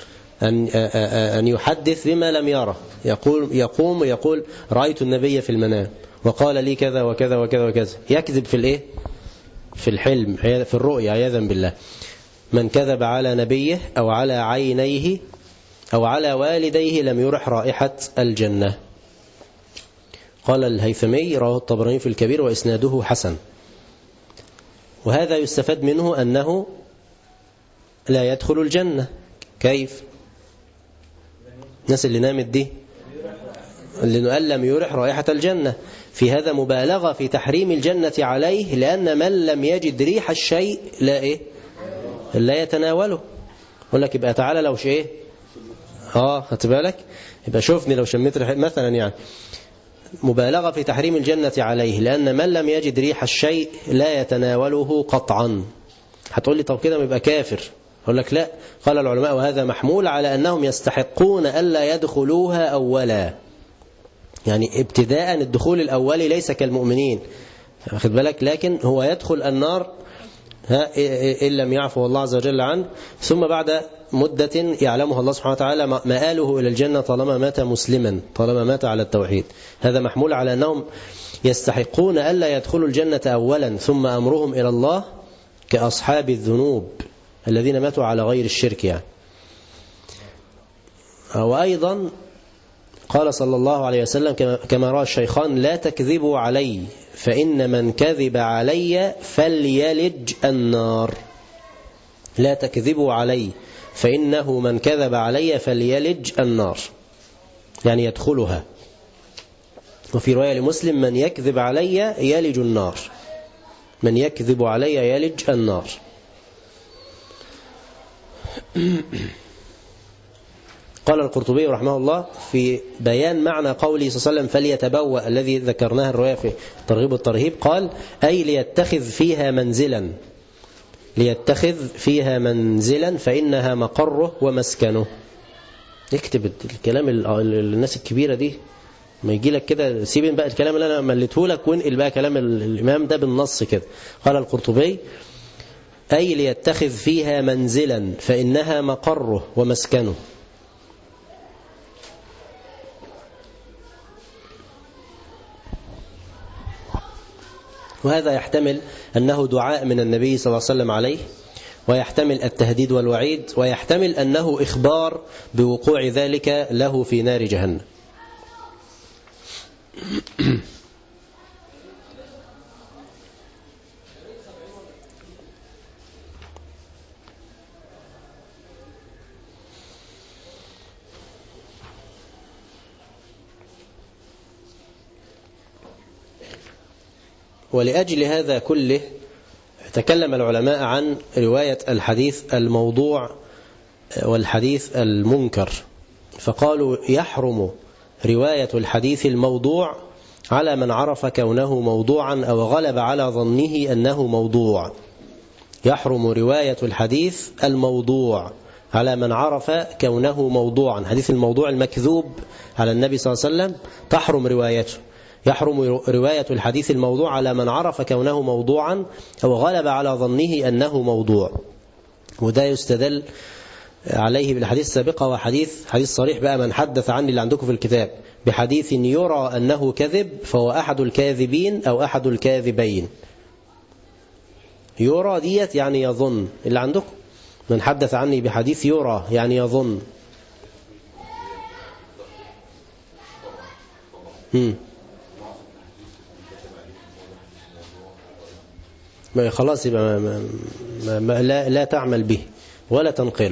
أن يحدث بما لم يره، يقوم ويقول رأيت النبي في المنام وقال لي كذا وكذا وكذا وكذا. يكذب في الحلم، في الرؤيا عياذا بالله. من كذب على نبيه أو على عينيه أو على والديه لم يرح رائحة الجنة. قال الهيثمي: رواه الطبراني في الكبير وإسناده حسن. وهذا يستفاد منه أنه لا يدخل الجنة. كيف؟ الناس اللي نامت دي اللي قال لم يرح رائحة الجنة، في هذا مبالغة في تحريم الجنة عليه، لأن من لم يجد ريح الشيء لا يتناوله. يقول لك يبقى تعالى لو شيء خدت بالك، يبقى شوفني لو شميت ريحة مثلا. يعني مبالغة في تحريم الجنة عليه، لأن من لم يجد ريح الشيء لا يتناوله قطعا. هتقول لي طب كده يبقى كافر. أقول لك لا. قال العلماء: وهذا محمول على أنهم يستحقون ألا يدخلوها أولا. يعني ابتداء الدخول الأولي ليس كالمؤمنين، واخد بالك، لكن هو يدخل النار إن لم يعفو الله عز وجل عنه، ثم بعد مدة يعلمها الله سبحانه وتعالى مآله إلى الجنة طالما مات مسلما، طالما مات على التوحيد. هذا محمول على أنهم يستحقون ألا يدخلوا الجنة أولا ثم أمرهم إلى الله، كأصحاب الذنوب الذين ماتوا على غير الشرك يعني. وأيضا قال صلى الله عليه وسلم كما روى الشيخان: لا تكذبوا علي فإن من كذب علي فليلج النار. لا تكذبوا علي فإنه من كذب علي فليلج النار، يعني يدخلها. وفي رواية لمسلم: من يكذب علي يلج النار. من يكذب علي يلج النار. قال القرطبي رحمه الله في بيان معنى قوله صلى الله عليه وسلم: فليتبوأ، الذي ذكرناه الرواية في ترغيب الترهيب، قال: أي ليتخذ فيها منزلا، ليتخذ فيها منزلا فإنها مقره ومسكنه. اكتب الكلام الناس الكبيرة دي، ما يجي لك كده سيب بقى الكلام اللي أنا مليته لك وانقل بقى كلام الإمام ده بالنص كده. قال القرطبي: أي ليتخذ فيها منزلا فإنها مقره ومسكنه. وهذا يحتمل أنه دعاء من النبي صلى الله عليه وسلم عليه، ويحتمل التهديد والوعيد، ويحتمل أنه إخبار بوقوع ذلك له في نار جهنم. ولأجل هذا كله تكلم العلماء عن رواية الحديث الموضوع والحديث المنكر، فقالوا: يحرم رواية الحديث الموضوع على من عرف كونه موضوعا أو غلب على ظنه أنه موضوع. يحرم رواية الحديث الموضوع على من عرف كونه موضوعا. حديث الموضوع المكذوب على النبي صلى الله عليه وسلم تحرم روايته. يحرم رواية الحديث الموضوع على من عرف كونه موضوعا أو غلب على ظنه أنه موضوع. وده يستدل عليه بالحديث السابقة، وحديث صريح بقى: من حدث عني اللي عندكم في الكتاب بحديث يرى أنه كذب فهو أحد الكاذبين أو أحد الكاذبين. يرى ديت يعني يظن، اللي عندكم من حدث عني بحديث يرى يعني يظن. خلاص يبقى لا تعمل به ولا تنقله.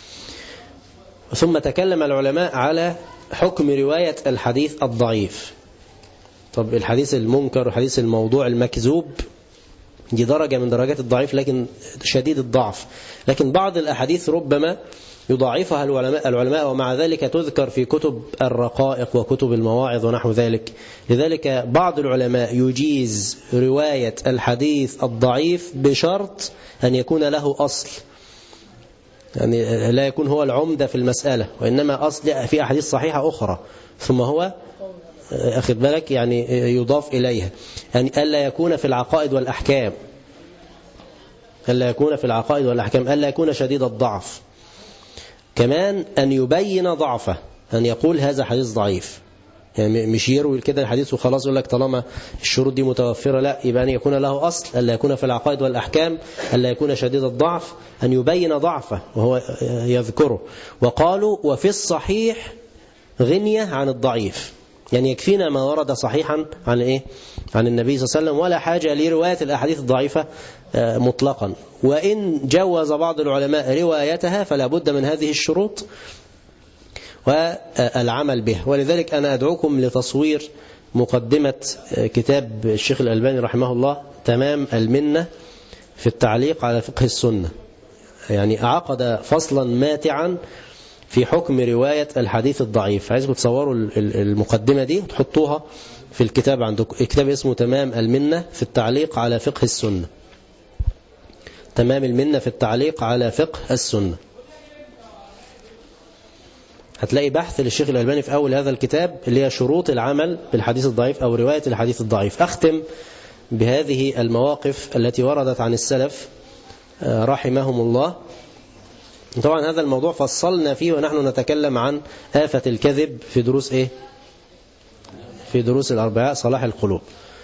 ثم تكلم العلماء على حكم رواية الحديث الضعيف. طب الحديث المنكر والحديث الموضوع المكذوب دي درجة من درجات الضعيف لكن شديد الضعف، لكن بعض الأحاديث ربما يضاعفها العلماء ومع ذلك تذكر في كتب الرقائق وكتب المواعظ ونحو ذلك. لذلك بعض العلماء يجيز رواية الحديث الضعيف بشرط أن يكون له أصل، يعني لا يكون هو العمدة في المسألة، وإنما أصل في أحاديث صحيحة أخرى ثم هو أخذ بالك يعني يضاف إليها، يعني ألا يكون في العقائد والأحكام، ألا يكون في العقائد والأحكام، ألا يكون شديد الضعف. كمان أن يبين ضعفه، أن يقول هذا حديث ضعيف، يعني مش يروي كده الحديث وخلاص يقول لك طالما الشروط دي متوفرة، لا، يبقى أن يكون له أصل، ألا يكون في العقائد والأحكام، ألا يكون شديد الضعف، أن يبين ضعفه وهو يذكره. وقالوا وفي الصحيح غنية عن الضعيف، يعني يكفينا ما ورد صحيحا عن إيه؟ عن النبي صلى الله عليه وسلم، ولا حاجة لرواية الأحاديث الضعيفة مطلقا. وإن جوز بعض العلماء روايتها فلا بد من هذه الشروط والعمل به. ولذلك أنا أدعوكم لتصوير مقدمة كتاب الشيخ الألباني رحمه الله تمام المنة في التعليق على فقه السنة، يعني عقد فصلا ماتعا في حكم رواية الحديث الضعيف. عايزكم تصوروا المقدمة دي وتحطوها في الكتاب عندكم. الكتاب اسمه تمام المنة في التعليق على فقه السنة، تمام المنة في التعليق على فقه السنة. هتلاقي بحث للشيخ الألباني في أول هذا الكتاب اللي هي شروط العمل بالحديث الضعيف أو رواية الحديث الضعيف. أختم بهذه المواقف التي وردت عن السلف رحمهم الله. طبعا هذا الموضوع فصلنا فيه ونحن نتكلم عن آفة الكذب في دروس إيه؟ في دروس الأربعاء صلاح القلوب.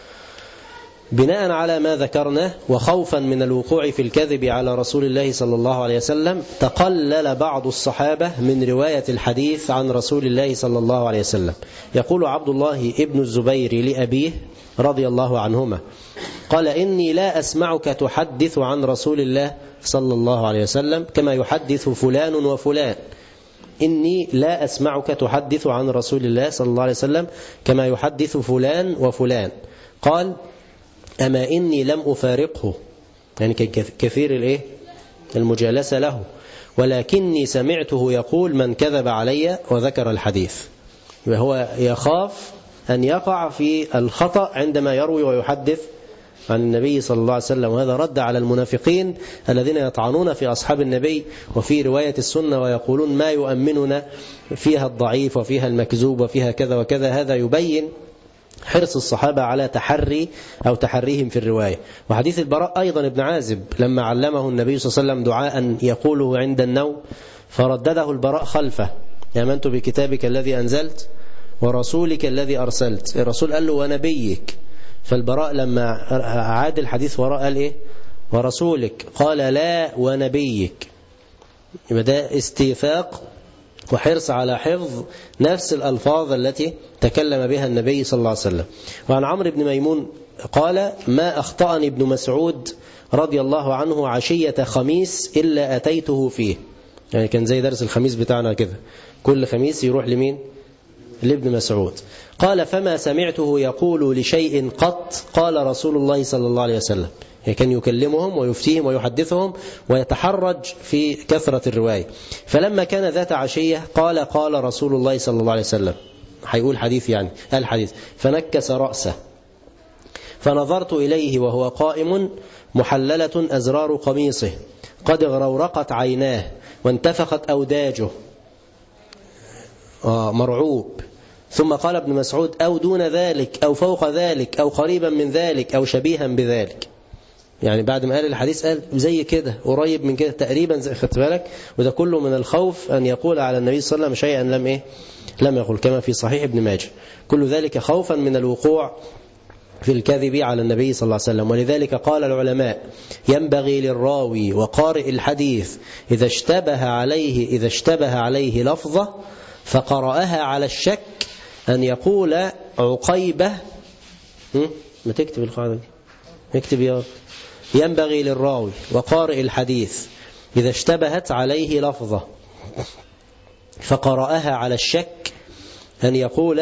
بناء على ما ذكرنا وخوفا من الوقوع في الكذب على رسول الله صلى الله عليه وسلم، تقلل بعض الصحابة من رواية الحديث عن رسول الله صلى الله عليه وسلم. يقول عبد الله ابن الزبير لأبيه رضي الله عنهما قال إني لا أسمعك تحدث عن رسول الله صلى الله عليه وسلم كما يحدث فلان وفلان. إني لا أسمعك تحدث عن رسول الله صلى الله عليه وسلم كما يحدث فلان وفلان. قال أما إني لم أفارقه، يعني كثير المجالسة له، ولكني سمعته يقول من كذب علي وذكر الحديث. وهو يخاف أن يقع في الخطأ عندما يروي ويحدث عن النبي صلى الله عليه وسلم. وهذا رد على المنافقين الذين يطعنون في أصحاب النبي وفي رواية السنة ويقولون ما يؤمننا فيها الضعيف وفيها المكذوب وفيها كذا وكذا. هذا يبين حرص الصحابة على تحريهم في الرواية. وحديث البراء أيضا ابن عازب لما علمه النبي صلى الله عليه وسلم دعاء يقوله عند النوم فردده البراء خلفه: آمنت بكتابك الذي أنزلت ورسولك الذي أرسلت. الرسول قال له ونبيك، فالبراء لما عاد الحديث وراء قال إيه؟ ورسولك. قال لا ونبيك. يبقى ده استيثاق وحرص على حفظ نفس الألفاظ التي تكلم بها النبي صلى الله عليه وسلم. وعن عمرو بن ميمون قال ما أخطأني ابن مسعود رضي الله عنه عشية خميس إلا أتيته فيه. يعني كان زي درس الخميس بتاعنا كده، كل خميس يروح لمين؟ لابن مسعود. قال فما سمعته يقول لشيء قط قال رسول الله صلى الله عليه وسلم. يعني كان يكلمهم ويفتيهم ويحدثهم ويتحرج في كثرة الرواية. فلما كان ذات عشية قال رسول الله صلى الله عليه وسلم، هيقول حديث يعني الحديث، فنكس رأسه فنظرت إليه وهو قائم محللة أزرار قميصه قد غرورقت عيناه وانتفخت أوداجه مرعوب. ثم قال ابن مسعود أو دون ذلك أو فوق ذلك أو قريبا من ذلك أو شبيها بذلك. يعني بعد ما قال الحديث قال زي كده قريب من كده تقريبا، زي خدت بالك. وده كله من الخوف أن يقول على النبي صلى الله عليه وسلم شيئا لم يقول، كما في صحيح ابن ماجه. كل ذلك خوفا من الوقوع في الكذب على النبي صلى الله عليه وسلم. ولذلك قال العلماء ينبغي للراوي وقارئ الحديث إذا اشتبه عليه لفظة فقرأها على الشك أن يقول عقيبة. ما تكتب القاعدة دي، اكتب يا رب. ينبغي للراوي وقارئ الحديث إذا اشتبهت عليه لفظة فقرأها على الشك أن يقول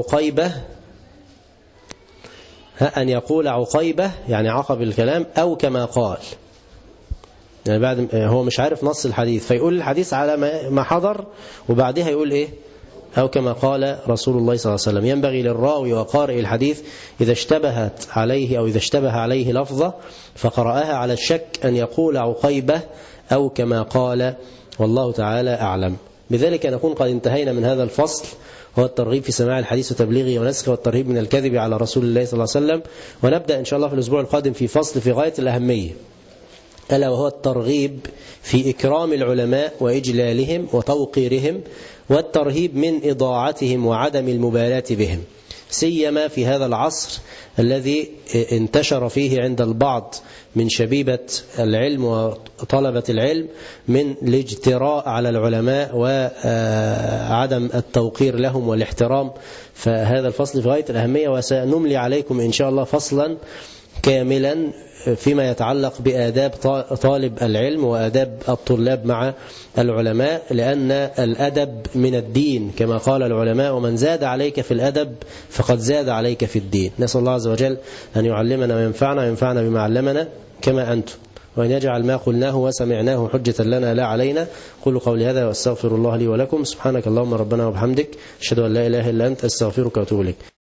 عقيبة يعني عقب الكلام أو كما قال، يعني بعد هو مش عارف نص الحديث فيقول الحديث على ما حضر وبعدها يقول إيه أو كما قال رسول الله صلى الله عليه وسلم. ينبغي للراوي وقارئ الحديث إذا اشتبهت عليه أو إذا اشتبه عليه لفظة فقرأها على الشك أن يقول عقيبة أو كما قال، والله تعالى أعلم. بذلك نكون قد انتهينا من هذا الفصل، هو الترغيب في سماع الحديث وتبليغه ونسخه والترهيب من الكذب على رسول الله صلى الله عليه وسلم. ونبدأ إن شاء الله في الأسبوع القادم في فصل في غاية الأهمية، ألا وهو الترغيب في إكرام العلماء وإجلالهم وتوقيرهم، والترهيب من إضاعتهم وعدم المبالاة بهم، سيما في هذا العصر الذي انتشر فيه عند البعض من شبيبة العلم وطلبة العلم من الاجتراء على العلماء وعدم التوقير لهم والاحترام. فهذا الفصل في غاية الأهمية، وسنملي عليكم إن شاء الله فصلا كاملا فيما يتعلق بآداب طالب العلم وآداب الطلاب مع العلماء، لأن الأدب من الدين كما قال العلماء، ومن زاد عليك في الأدب فقد زاد عليك في الدين. نسأل الله عز وجل أن يعلمنا وينفعنا وينفعنا بما علمنا كما أنتم، وأن يجعل ما قلناه وسمعناه حجة لنا لا علينا. قولوا قولي هذا واستغفر الله لي ولكم. سبحانك اللهم ربنا وبحمدك، أشهد أن لا إله إلا أنت، أستغفرك وأتوب إليك.